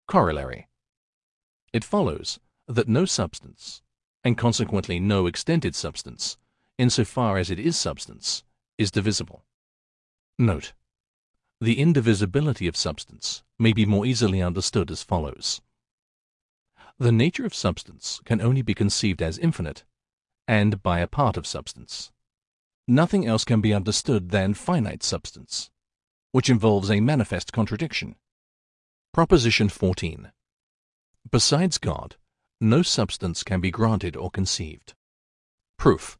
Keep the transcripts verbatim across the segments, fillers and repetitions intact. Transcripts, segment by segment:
Corollary. It follows that no substance, and consequently no extended substance, insofar as it is substance, is divisible. Note: the indivisibility of substance may be more easily understood as follows. The nature of substance can only be conceived as infinite, and by a part of substance. Nothing else can be understood than finite substance, which involves a manifest contradiction. Proposition fourteen. Besides God, no substance can be granted or conceived. Proof.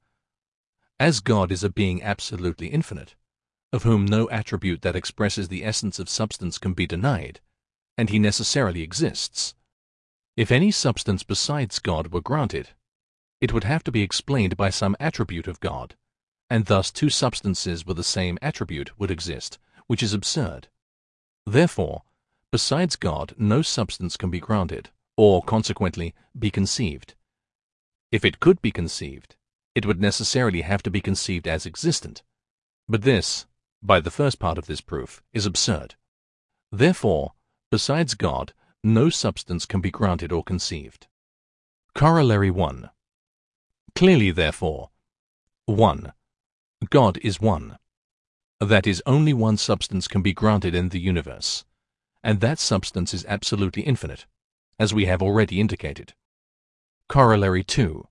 As God is a being absolutely infinite, of whom no attribute that expresses the essence of substance can be denied, and he necessarily exists, if any substance besides God were granted, it would have to be explained by some attribute of God, and thus two substances with the same attribute would exist, which is absurd. Therefore, besides God, no substance can be granted, or, consequently, be conceived. If it could be conceived, it would necessarily have to be conceived as existent. But this, by the first part of this proof, is absurd. Therefore, besides God, no substance can be granted or conceived. Corollary one. Clearly, therefore, one. God is one. That is, only one substance can be granted in the universe, and that substance is absolutely infinite, as we have already indicated. Corollary two.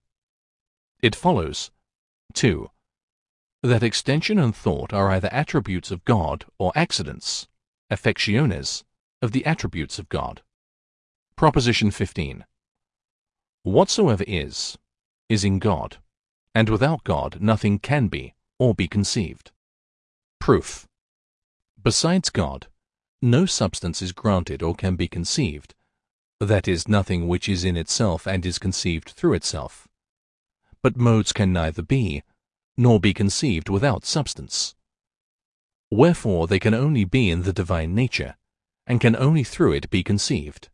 It follows, two. That extension and thought are either attributes of God or accidents, affectiones, of the attributes of God. Proposition fifteen. Whatsoever is, is in God, and without God nothing can be or be conceived. Proof. Besides God, no substance is granted or can be conceived, that is, nothing which is in itself and is conceived through itself. But modes can neither be, nor be conceived without substance. Wherefore they can only be in the divine nature, and can only through it be conceived.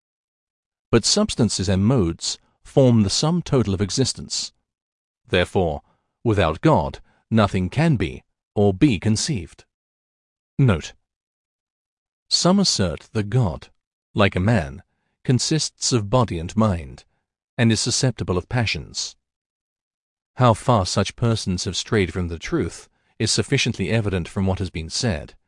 But substances and modes form the sum total of existence. Therefore, without God, nothing can be or be conceived. Note: some assert that God, like a man, consists of body and mind, and is susceptible of passions. How far such persons have strayed from the truth is sufficiently evident from what has been said,